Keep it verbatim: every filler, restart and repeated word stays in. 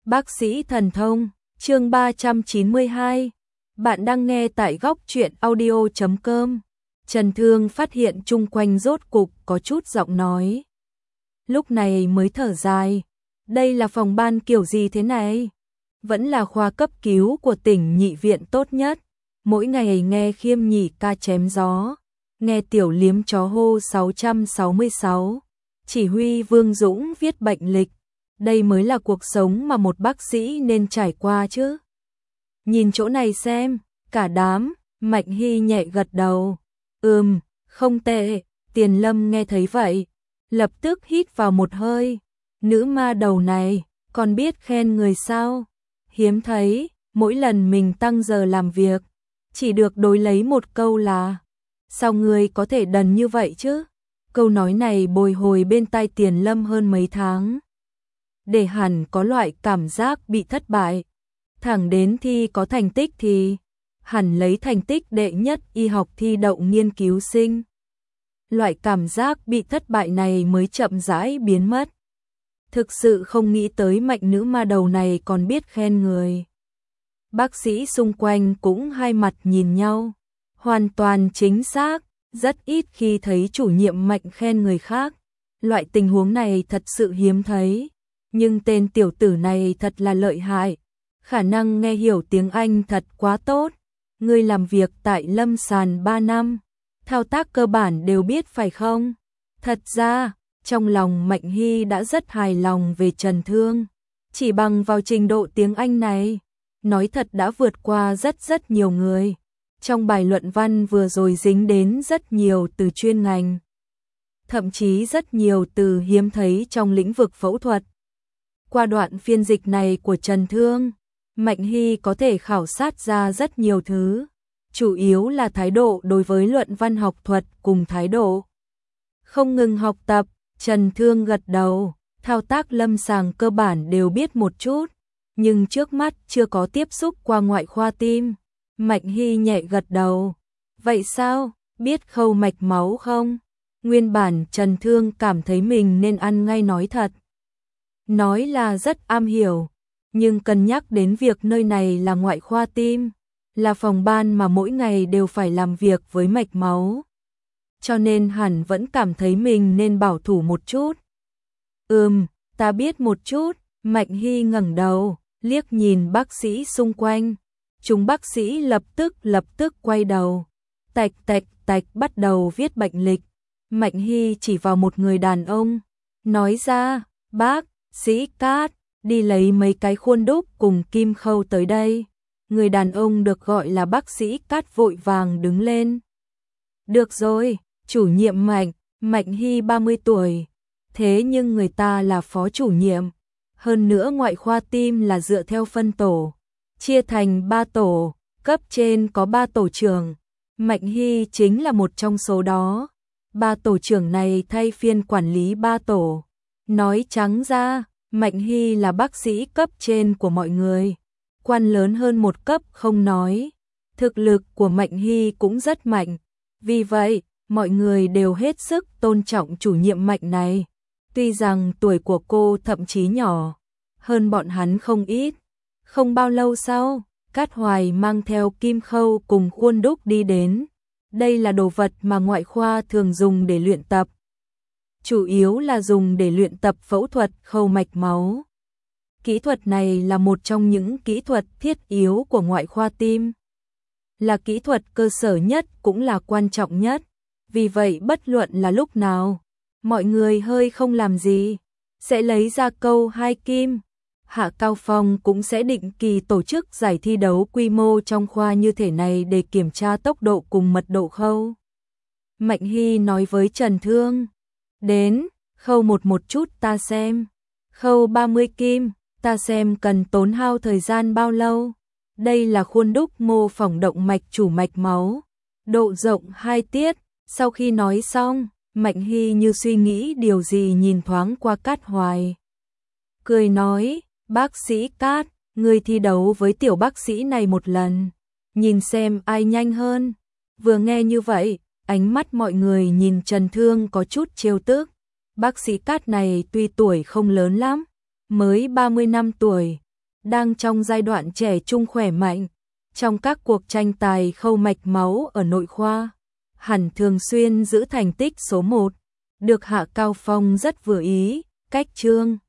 Bác sĩ thần thông, chương ba trăm chín mươi hai. Bạn đang nghe tại góc truyện audio chấm com. Trần Thương phát hiện chung quanh rốt cục có chút giọng nói. Lúc này mới thở dài. Đây là phòng ban kiểu gì thế này? Vẫn là khoa cấp cứu của tỉnh nhị viện tốt nhất. Mỗi ngày nghe Khiêm Nhị ca chém gió. Nghe Tiểu Liếm chó hô sáu trăm sáu mươi sáu. Chỉ huy Vương Dũng viết bệnh lịch. Đây mới là cuộc sống mà một bác sĩ nên trải qua chứ. Nhìn chỗ này xem, cả đám, Mạnh Hy nhẹ gật đầu. Ừm, không tệ. Tiền Lâm nghe thấy vậy, lập tức hít vào một hơi. Nữ ma đầu này, còn biết khen người sao? Hiếm thấy, mỗi lần mình tăng giờ làm việc, chỉ được đối lấy một câu là sao người có thể đần như vậy chứ? Câu nói này bồi hồi bên tai Tiền Lâm hơn mấy tháng. Để hẳn có loại cảm giác bị thất bại. Thẳng đến thi có thành tích thì hẳn lấy thành tích đệ nhất y học thi đậu nghiên cứu sinh. Loại cảm giác bị thất bại này mới chậm rãi biến mất. Thực sự không nghĩ tới mạnh nữ ma đầu này còn biết khen người. Bác sĩ xung quanh cũng hai mặt nhìn nhau. Hoàn toàn chính xác, rất ít khi thấy chủ nhiệm Mạnh khen người khác. Loại tình huống này thật sự hiếm thấy. Nhưng tên tiểu tử này thật là lợi hại. Khả năng nghe hiểu tiếng Anh thật quá tốt. Ngươi làm việc tại Lâm Sàn ba năm. Thao tác cơ bản đều biết phải không? Thật ra, trong lòng Mạnh Hy đã rất hài lòng về Trần Thương. Chỉ bằng vào trình độ tiếng Anh này, nói thật đã vượt qua rất rất nhiều người. Trong bài luận văn vừa rồi dính đến rất nhiều từ chuyên ngành. Thậm chí rất nhiều từ hiếm thấy trong lĩnh vực phẫu thuật. Qua đoạn phiên dịch này của Trần Thương, Mạnh Hy có thể khảo sát ra rất nhiều thứ, chủ yếu là thái độ đối với luận văn học thuật cùng thái độ không ngừng học tập. Trần Thương gật đầu, thao tác lâm sàng cơ bản đều biết một chút, nhưng trước mắt chưa có tiếp xúc qua ngoại khoa tim. Mạnh Hy nhẹ gật đầu. Vậy sao, biết khâu mạch máu không? Nguyên bản Trần Thương cảm thấy mình nên ăn ngay nói thật. Nói là rất am hiểu, nhưng cân nhắc đến việc nơi này là ngoại khoa tim, là phòng ban mà mỗi ngày đều phải làm việc với mạch máu. Cho nên hẳn vẫn cảm thấy mình nên bảo thủ một chút. Ừm, ta biết một chút. Mạnh Hy ngẩng đầu, liếc nhìn bác sĩ xung quanh. Chúng bác sĩ lập tức lập tức quay đầu. Tạch tạch tạch bắt đầu viết bệnh lịch. Mạnh Hy chỉ vào một người đàn ông, nói ra, bác sĩ Cát, đi lấy mấy cái khuôn đúc cùng kim khâu tới đây. Người đàn ông được gọi là bác sĩ Cát vội vàng đứng lên. Được rồi, chủ nhiệm Mạnh, Mạnh Hy ba mươi tuổi. Thế nhưng người ta là phó chủ nhiệm. Hơn nữa ngoại khoa tim là dựa theo phân tổ, chia thành ba tổ, cấp trên có ba tổ trưởng. Mạnh Hy chính là một trong số đó. Ba tổ trưởng này thay phiên quản lý ba tổ. Nói trắng ra, Mạnh Hy là bác sĩ cấp trên của mọi người. Quan lớn hơn một cấp không nói. Thực lực của Mạnh Hy cũng rất mạnh. Vì vậy, mọi người đều hết sức tôn trọng chủ nhiệm Mạnh này. Tuy rằng tuổi của cô thậm chí nhỏ hơn bọn hắn không ít. Không bao lâu sau, Cát Hoài mang theo kim khâu cùng khuôn đúc đi đến. Đây là đồ vật mà ngoại khoa thường dùng để luyện tập. Chủ yếu là dùng để luyện tập phẫu thuật khâu mạch máu. Kỹ thuật này là một trong những kỹ thuật thiết yếu của ngoại khoa tim. Là kỹ thuật cơ sở nhất cũng là quan trọng nhất. Vì vậy bất luận là lúc nào, mọi người hơi không làm gì, sẽ lấy ra câu hai kim. Hạ Cao Phong cũng sẽ định kỳ tổ chức giải thi đấu quy mô trong khoa như thế này để kiểm tra tốc độ cùng mật độ khâu. Mạnh Hy nói với Trần Thương, đến, khâu một một chút ta xem. Khâu ba mươi kim, ta xem cần tốn hao thời gian bao lâu. Đây là khuôn đúc mô phỏng động mạch chủ mạch máu, độ rộng hai tiết. Sau khi nói xong, Mạnh Hy như suy nghĩ điều gì nhìn thoáng qua Cát Hoài. Cười nói, bác sĩ Cát, người thi đấu với tiểu bác sĩ này một lần, nhìn xem ai nhanh hơn. Vừa nghe như vậy, ánh mắt mọi người nhìn Trần Thương có chút trêu tức. Bác sĩ Cát này tuy tuổi không lớn lắm, mới ba mươi năm tuổi, đang trong giai đoạn trẻ trung khỏe mạnh, trong các cuộc tranh tài khâu mạch máu ở nội khoa, hẳn thường xuyên giữ thành tích số một, được Hạ Cao Phong rất vừa ý, cách Trương